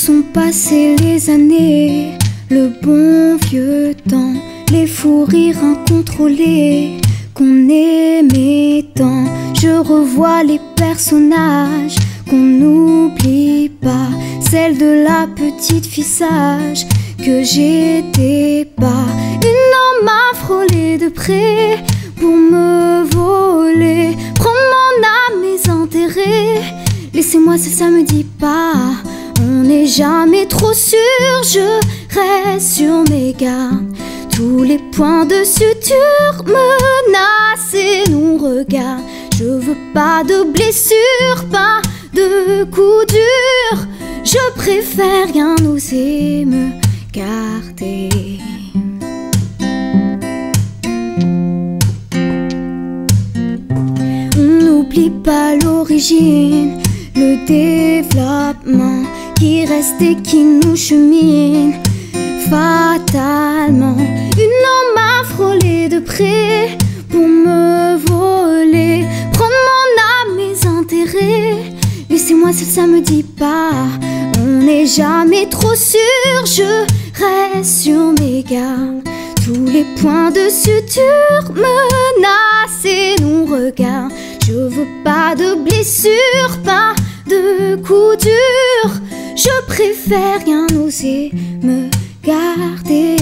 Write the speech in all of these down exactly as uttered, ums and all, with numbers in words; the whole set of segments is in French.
sont passées les années, le bon vieux temps, les fous rires incontrôlés qu'on aimait tant. Je revois les personnages qu'on n'oublie pas, celle de la petite fille sage que j'étais pas. Une homme m'a frôlé de près pour me voler, prendre mon âme, mes intérêts. Laissez-moi ce samedi pas, on n'est jamais trop sûr. Je reste sur mes gardes, tous les points de suture menacés nous regardent. Je veux pas de blessures, pas de coups durs. Je préfère rien oser me garder. On n'oublie pas l'origine, le développement qui reste et qui nous chemine fatalement. Une homme m'a frôlé de près pour me voler, prendre mon âme, mes intérêts. Laissez-moi ce samedi pas, on n'est jamais trop sûr. Je reste sur mes gardes, tous les points de suture menacés nous regardent. Je veux pas de blessures, pas de coups durs. Je préfère rien oser me garder.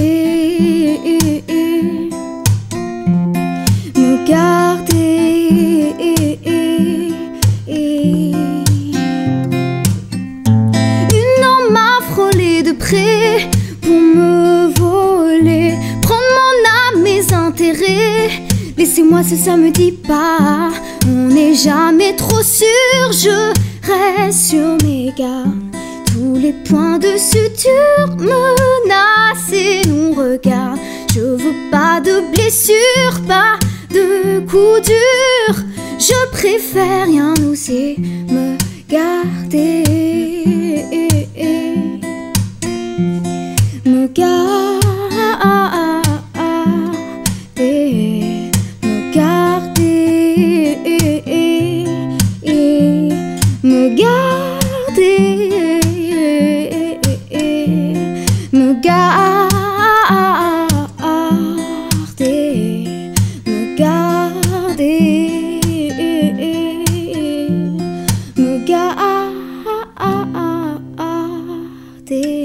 Me garder. Une homme m'a frôlé de près pour me voler, prendre mon âme, mes intérêts. Laissez-moi ce samedi pas, on n'est jamais trop sûr. Je reste sur mes gardes, tous les points de suture menacés nous regardent. Je veux pas de blessures, pas de coups durs. Je préfère rien oser me garder. Me garder. Me garder. Me garder. Me garder. Me garder. Me garder.